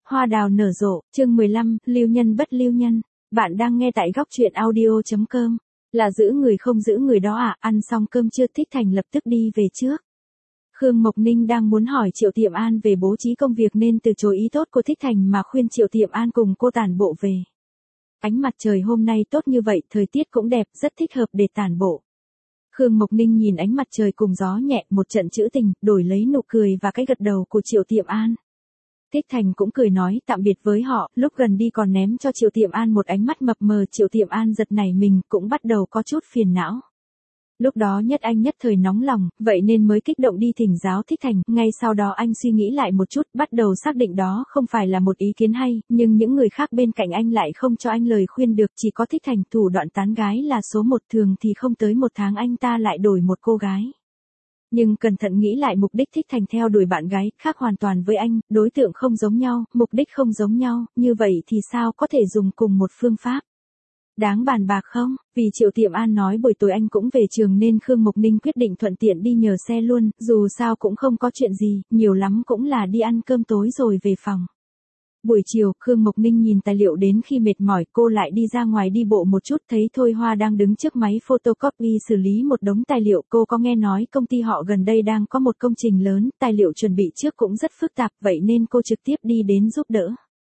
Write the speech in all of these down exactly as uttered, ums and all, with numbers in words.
Hoa đào nở rộ, chương mười lăm, lưu nhân bất lưu nhân. Bạn đang nghe tại góc truyện audio chấm com. Là giữ người không giữ người đó à, ăn xong cơm chưa? Thích Thành lập tức đi về trước. Khương Mộc Ninh đang muốn hỏi Triệu Tiệm An về bố trí công việc nên từ chối ý tốt của Thích Thành mà khuyên Triệu Tiệm An cùng cô tản bộ về. Ánh mặt trời hôm nay tốt như vậy, thời tiết cũng đẹp, rất thích hợp để tản bộ. Khương Mộc Ninh nhìn ánh mặt trời cùng gió nhẹ, một trận trữ tình, đổi lấy nụ cười và cái gật đầu của Triệu Tiệm An. Thích Thành cũng cười nói tạm biệt với họ, lúc gần đi còn ném cho Triệu Tiệm An một ánh mắt mập mờ. Triệu Tiệm An giật nảy mình, cũng bắt đầu có chút phiền não. Lúc đó Nhất Anh nhất thời nóng lòng, vậy nên mới kích động đi thỉnh giáo Thích Thành. Ngay sau đó anh suy nghĩ lại một chút, bắt đầu xác định đó không phải là một ý kiến hay, nhưng những người khác bên cạnh anh lại không cho anh lời khuyên được. Chỉ có Thích Thành, thủ đoạn tán gái là số một, thường thì không tới một tháng anh ta lại đổi một cô gái. Nhưng cẩn thận nghĩ lại, mục đích Thích Thành theo đuổi bạn gái khác hoàn toàn với anh, đối tượng không giống nhau, mục đích không giống nhau, như vậy thì sao có thể dùng cùng một phương pháp? Đáng bàn bạc không? Vì Triệu Tiệm An nói buổi tối anh cũng về trường nên Khương Mộc Ninh quyết định thuận tiện đi nhờ xe luôn, dù sao cũng không có chuyện gì, nhiều lắm cũng là đi ăn cơm tối rồi về phòng. Buổi chiều, Khương Mộc Ninh nhìn tài liệu đến khi mệt mỏi, cô lại đi ra ngoài đi bộ một chút, thấy Thôi Hoa đang đứng trước máy photocopy xử lý một đống tài liệu. Cô có nghe nói công ty họ gần đây đang có một công trình lớn, tài liệu chuẩn bị trước cũng rất phức tạp, vậy nên cô trực tiếp đi đến giúp đỡ.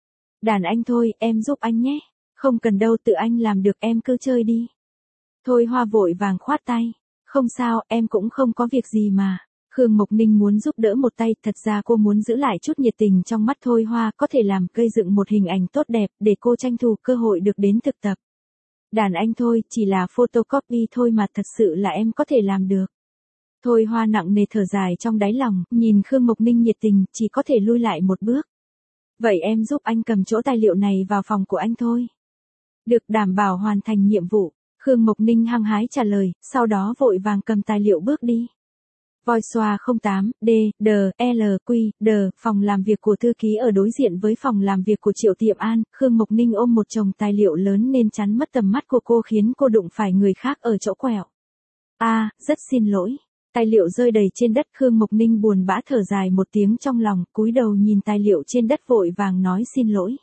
Đàn anh thôi, em giúp anh nhé. Không cần đâu, tự anh làm được, em cứ chơi đi. Thôi Hoa vội vàng khoát tay. Không sao, em cũng không có việc gì mà. Khương Mộc Ninh muốn giúp đỡ một tay, thật ra cô muốn giữ lại chút nhiệt tình trong mắt Thôi Hoa, có thể làm gây dựng một hình ảnh tốt đẹp, để cô tranh thủ cơ hội được đến thực tập. Đàn anh thôi, chỉ là photocopy thôi mà, thật sự là em có thể làm được. Thôi Hoa nặng nề thở dài trong đáy lòng, nhìn Khương Mộc Ninh nhiệt tình, chỉ có thể lui lại một bước. Vậy em giúp anh cầm chỗ tài liệu này vào phòng của anh thôi. Được, đảm bảo hoàn thành nhiệm vụ. Khương Mộc Ninh hăng hái trả lời, sau đó vội vàng cầm tài liệu bước đi. Voi xoa không tám, D, D, L, Q, D, phòng làm việc của thư ký ở đối diện với phòng làm việc của Triệu Tiệm An. Khương Mộc Ninh ôm một chồng tài liệu lớn nên chắn mất tầm mắt của cô, khiến cô đụng phải người khác ở chỗ quẹo. A, à, rất xin lỗi. Tài liệu rơi đầy trên đất, Khương Mộc Ninh buồn bã thở dài một tiếng trong lòng, cúi đầu nhìn tài liệu trên đất vội vàng nói xin lỗi.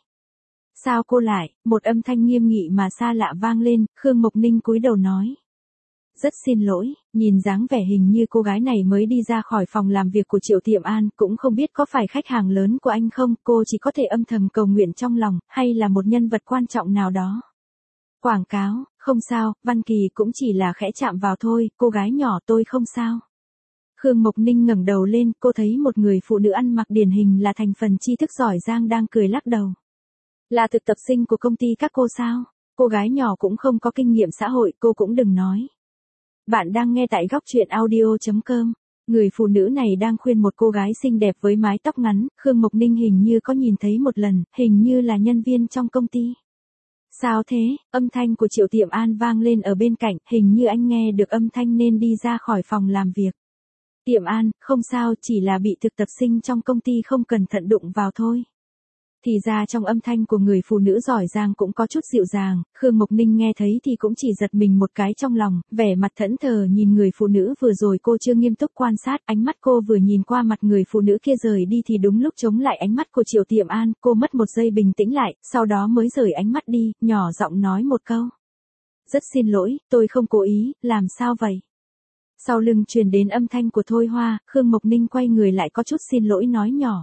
Sao cô lại? Một âm thanh nghiêm nghị mà xa lạ vang lên. Khương Mộc Ninh cúi đầu nói. Rất xin lỗi. Nhìn dáng vẻ hình như cô gái này mới đi ra khỏi phòng làm việc của Triệu Tiệm An, cũng không biết có phải khách hàng lớn của anh không, cô chỉ có thể âm thầm cầu nguyện trong lòng, hay là một nhân vật quan trọng nào đó. Quảng cáo, không sao, Văn Kỳ cũng chỉ là khẽ chạm vào thôi, cô gái nhỏ tôi không sao. Khương Mộc Ninh ngẩng đầu lên, cô thấy một người phụ nữ ăn mặc điển hình là thành phần tri thức giỏi giang đang cười lắc đầu. Là thực tập sinh của công ty các cô sao? Cô gái nhỏ cũng không có kinh nghiệm xã hội, cô cũng đừng nói. Bạn đang nghe tại góc truyện audio chấm com. Người phụ nữ này đang khuyên một cô gái xinh đẹp với mái tóc ngắn, Khương Mộc Ninh hình như có nhìn thấy một lần, hình như là nhân viên trong công ty. Sao thế? Âm thanh của Triệu Tiệm An vang lên ở bên cạnh, hình như anh nghe được âm thanh nên đi ra khỏi phòng làm việc. Tiệm An, không sao, chỉ là bị thực tập sinh trong công ty không cẩn thận đụng vào thôi. Thì ra trong âm thanh của người phụ nữ giỏi giang cũng có chút dịu dàng, Khương Mộc Ninh nghe thấy thì cũng chỉ giật mình một cái trong lòng, vẻ mặt thẫn thờ nhìn người phụ nữ vừa rồi cô chưa nghiêm túc quan sát, ánh mắt cô vừa nhìn qua mặt người phụ nữ kia rời đi thì đúng lúc chống lại ánh mắt của Triệu Tiệm An, cô mất một giây bình tĩnh lại, sau đó mới rời ánh mắt đi, nhỏ giọng nói một câu. Rất xin lỗi, tôi không cố ý, làm sao vậy? Sau lưng truyền đến âm thanh của Thôi Hoa, Khương Mộc Ninh quay người lại có chút xin lỗi nói nhỏ.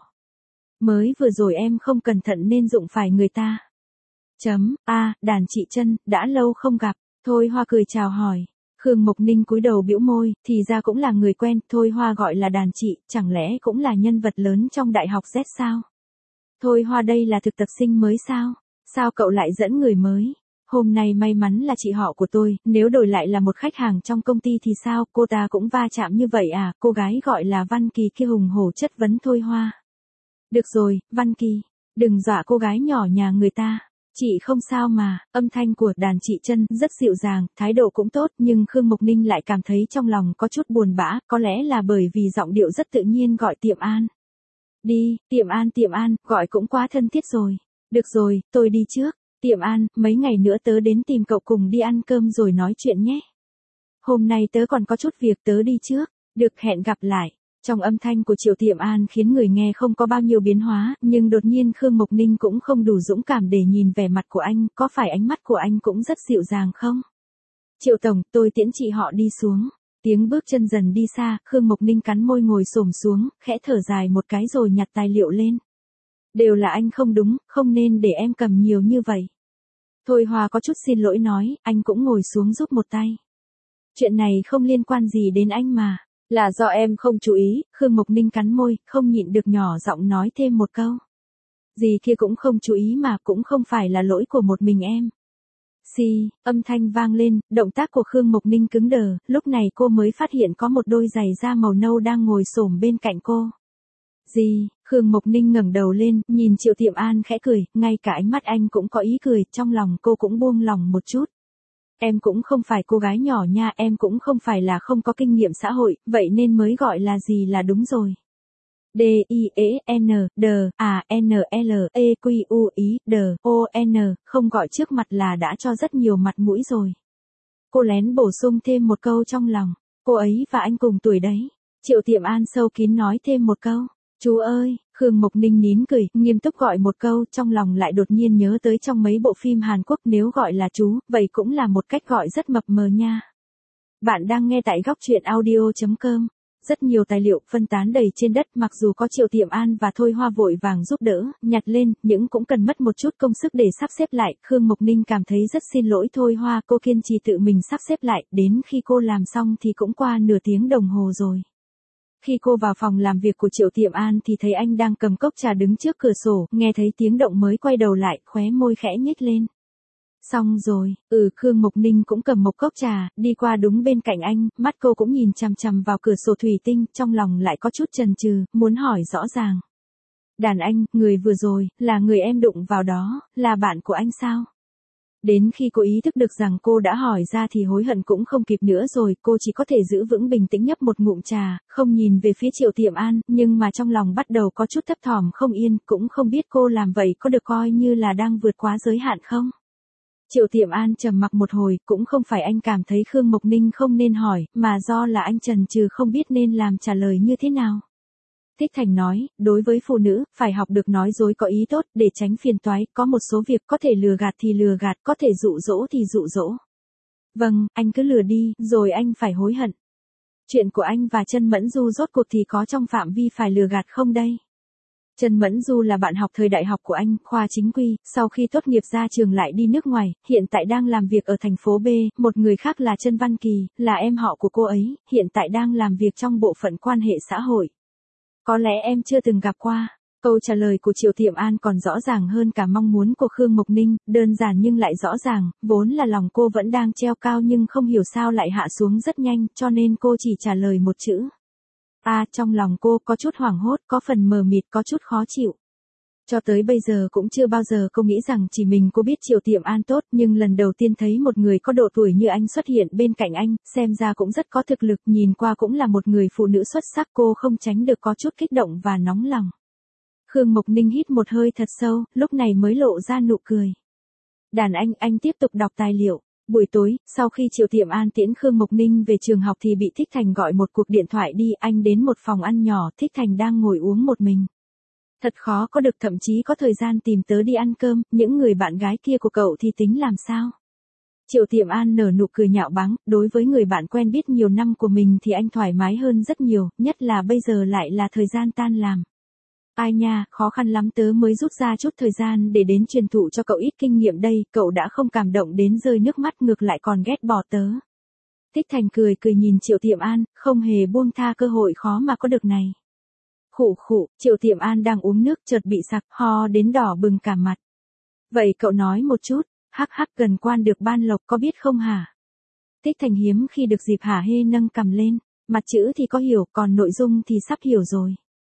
Mới vừa rồi em không cẩn thận nên đụng phải người ta. Chấm, a, à, đàn chị Trân, đã lâu không gặp. Thôi Hoa cười chào hỏi. Khương Mộc Ninh cúi đầu bĩu môi, thì ra cũng là người quen. Thôi Hoa gọi là đàn chị, chẳng lẽ cũng là nhân vật lớn trong đại học Z sao? Thôi Hoa đây là thực tập sinh mới sao? Sao cậu lại dẫn người mới? Hôm nay may mắn là chị họ của tôi, nếu đổi lại là một khách hàng trong công ty thì sao? Cô ta cũng va chạm như vậy à? Cô gái gọi là Văn Kỳ kia hùng hổ chất vấn Thôi Hoa. Được rồi, Văn Kỳ, đừng dọa cô gái nhỏ nhà người ta. Chị không sao mà. Âm thanh của đàn chị Trân rất dịu dàng, thái độ cũng tốt, nhưng Khương Mộc Ninh lại cảm thấy trong lòng có chút buồn bã, có lẽ là bởi vì giọng điệu rất tự nhiên gọi Tiệm An. Đi, Tiệm An Tiệm An, gọi cũng quá thân thiết rồi. Được rồi, tôi đi trước. Tiệm An, mấy ngày nữa tớ đến tìm cậu cùng đi ăn cơm rồi nói chuyện nhé. Hôm nay tớ còn có chút việc, tớ đi trước. Được, hẹn gặp lại. Trong âm thanh của Triệu Tiệm An khiến người nghe không có bao nhiêu biến hóa, nhưng đột nhiên Khương Mộc Ninh cũng không đủ dũng cảm để nhìn vẻ mặt của anh, có phải ánh mắt của anh cũng rất dịu dàng không? Triệu tổng, tôi tiễn chị họ đi xuống. Tiếng bước chân dần đi xa, Khương Mộc Ninh cắn môi ngồi xổm xuống, khẽ thở dài một cái rồi nhặt tài liệu lên. Đều là anh không đúng, không nên để em cầm nhiều như vậy. Thôi Hòa có chút xin lỗi nói, anh cũng ngồi xuống giúp một tay. Chuyện này không liên quan gì đến anh mà. Là do em không chú ý, Khương Mộc Ninh cắn môi, không nhịn được nhỏ giọng nói thêm một câu. Gì kia cũng không chú ý mà, cũng không phải là lỗi của một mình em. Xì, âm thanh vang lên, động tác của Khương Mộc Ninh cứng đờ, lúc này cô mới phát hiện có một đôi giày da màu nâu đang ngồi xổm bên cạnh cô. Gì, Khương Mộc Ninh ngẩng đầu lên, nhìn Triệu Tiệm An khẽ cười, ngay cả ánh mắt anh cũng có ý cười, trong lòng cô cũng buông lòng một chút. Em cũng không phải cô gái nhỏ nha, em cũng không phải là không có kinh nghiệm xã hội, vậy nên mới gọi là gì là đúng rồi. D, I, E, N, D, A, N, L, E, Q, U, I, D, O, N, không gọi trước mặt là đã cho rất nhiều mặt mũi rồi. Cô lén bổ sung thêm một câu trong lòng, cô ấy và anh cùng tuổi đấy. Triệu Tiệm An sâu kín nói thêm một câu, chú ơi, Khương Mộc Ninh nín cười, nghiêm túc gọi một câu, trong lòng lại đột nhiên nhớ tới trong mấy bộ phim Hàn Quốc nếu gọi là chú, vậy cũng là một cách gọi rất mập mờ nha. Bạn đang nghe tại góc truyện audio chấm com. Rất nhiều tài liệu phân tán đầy trên đất, mặc dù có Triệu Tiệm An và Thôi Hoa vội vàng giúp đỡ, nhặt lên, nhưng cũng cần mất một chút công sức để sắp xếp lại. Khương Mộc Ninh cảm thấy rất xin lỗi Thôi Hoa, cô kiên trì tự mình sắp xếp lại, đến khi cô làm xong thì cũng qua nửa tiếng đồng hồ rồi. Khi cô vào phòng làm việc của Triệu Tiệm An thì thấy anh đang cầm cốc trà đứng trước cửa sổ, nghe thấy tiếng động mới quay đầu lại, khóe môi khẽ nhếch lên. Xong rồi, ừ Khương Mộc Ninh cũng cầm một cốc trà, đi qua đúng bên cạnh anh, mắt cô cũng nhìn chằm chằm vào cửa sổ thủy tinh, trong lòng lại có chút chần chừ, muốn hỏi rõ ràng. Đàn anh, người vừa rồi, là người em đụng vào đó, là bạn của anh sao? Đến khi cô ý thức được rằng cô đã hỏi ra thì hối hận cũng không kịp nữa rồi, cô chỉ có thể giữ vững bình tĩnh nhấp một ngụm trà, không nhìn về phía Triệu Tiệm An, nhưng mà trong lòng bắt đầu có chút thấp thỏm không yên, cũng không biết cô làm vậy có được coi như là đang vượt quá giới hạn không? Triệu Tiệm An trầm mặc một hồi, cũng không phải anh cảm thấy Khương Mộc Ninh không nên hỏi, mà do là anh chần chừ không biết nên làm trả lời như thế nào. Thích Thành nói, đối với phụ nữ, phải học được nói dối có ý tốt, để tránh phiền toái, có một số việc có thể lừa gạt thì lừa gạt, có thể dụ dỗ thì dụ dỗ. Vâng, anh cứ lừa đi, rồi anh phải hối hận. Chuyện của anh và Trân Mẫn Du rốt cuộc thì có trong phạm vi phải lừa gạt không đây? Trân Mẫn Du là bạn học thời đại học của anh, khoa chính quy, sau khi tốt nghiệp ra trường lại đi nước ngoài, hiện tại đang làm việc ở thành phố B, một người khác là Trân Văn Kỳ, là em họ của cô ấy, hiện tại đang làm việc trong bộ phận quan hệ xã hội. Có lẽ em chưa từng gặp qua. Câu trả lời của Triệu Tiệm An còn rõ ràng hơn cả mong muốn của Khương Mộc Ninh, đơn giản nhưng lại rõ ràng, vốn là lòng cô vẫn đang treo cao nhưng không hiểu sao lại hạ xuống rất nhanh, cho nên cô chỉ trả lời một chữ. À, trong lòng cô có chút hoảng hốt, có phần mờ mịt, có chút khó chịu. Cho tới bây giờ cũng chưa bao giờ cô nghĩ rằng chỉ mình cô biết Triệu Tiệm An tốt, nhưng lần đầu tiên thấy một người có độ tuổi như anh xuất hiện bên cạnh anh, xem ra cũng rất có thực lực, nhìn qua cũng là một người phụ nữ xuất sắc, cô không tránh được có chút kích động và nóng lòng. Khương Mộc Ninh hít một hơi thật sâu, lúc này mới lộ ra nụ cười. Đàn anh, anh tiếp tục đọc tài liệu. Buổi tối, sau khi Triệu Tiệm An tiễn Khương Mộc Ninh về trường học thì bị Thích Thành gọi một cuộc điện thoại đi, anh đến một phòng ăn nhỏ, Thích Thành đang ngồi uống một mình. Thật khó có được thậm chí có thời gian tìm tớ đi ăn cơm, những người bạn gái kia của cậu thì tính làm sao? Triệu Tiệm An nở nụ cười nhạo báng, đối với người bạn quen biết nhiều năm của mình thì anh thoải mái hơn rất nhiều, nhất là bây giờ lại là thời gian tan làm. Ai nha, khó khăn lắm tớ mới rút ra chút thời gian để đến truyền thụ cho cậu ít kinh nghiệm đây, cậu đã không cảm động đến rơi nước mắt ngược lại còn ghét bỏ tớ. Thích Thành cười cười nhìn Triệu Tiệm An, không hề buông tha cơ hội khó mà có được này. Khụ khụ, Triệu Tiệm An đang uống nước chợt bị sặc, ho đến đỏ bừng cả mặt. Vậy cậu nói một chút, hắc hắc gần quan được ban lộc có biết không hả? Thích Thành hiếm khi được dịp hả hê nâng cằm lên, mặt chữ thì có hiểu, còn nội dung thì sắp hiểu rồi.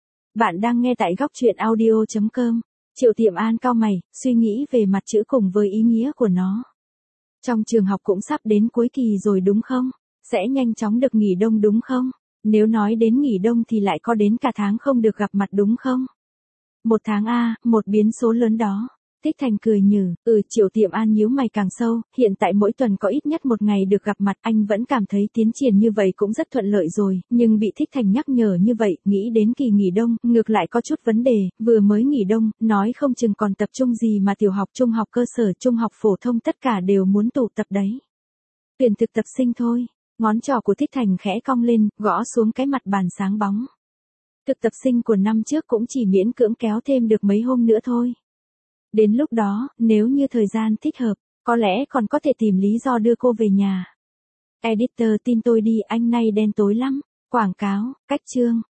Bạn đang nghe tại góc truyện audio chấm com. Triệu Tiệm An cau mày, suy nghĩ về mặt chữ cùng với ý nghĩa của nó. Trong trường học cũng sắp đến cuối kỳ rồi đúng không? Sẽ nhanh chóng được nghỉ đông đúng không? Nếu nói đến nghỉ đông thì lại có đến cả tháng không được gặp mặt đúng không? Một tháng a, một biến số lớn đó. Thích Thành cười nhừ, ừ, Triệu Tiệm An nhíu mày càng sâu, hiện tại mỗi tuần có ít nhất một ngày được gặp mặt, anh vẫn cảm thấy tiến triển như vậy cũng rất thuận lợi rồi, nhưng bị Thích Thành nhắc nhở như vậy, nghĩ đến kỳ nghỉ đông, ngược lại có chút vấn đề, vừa mới nghỉ đông, nói không chừng còn tập trung gì mà tiểu học, trung học cơ sở, trung học phổ thông tất cả đều muốn tụ tập đấy. Tuyển thực tập sinh thôi, ngón trỏ của Thích Thành khẽ cong lên, gõ xuống cái mặt bàn sáng bóng. Thực tập sinh của năm trước cũng chỉ miễn cưỡng kéo thêm được mấy hôm nữa thôi. Đến lúc đó, nếu như thời gian thích hợp, có lẽ còn có thể tìm lý do đưa cô về nhà. Editor tin tôi đi, anh nay đen tối lắm. Quảng cáo, cách chương.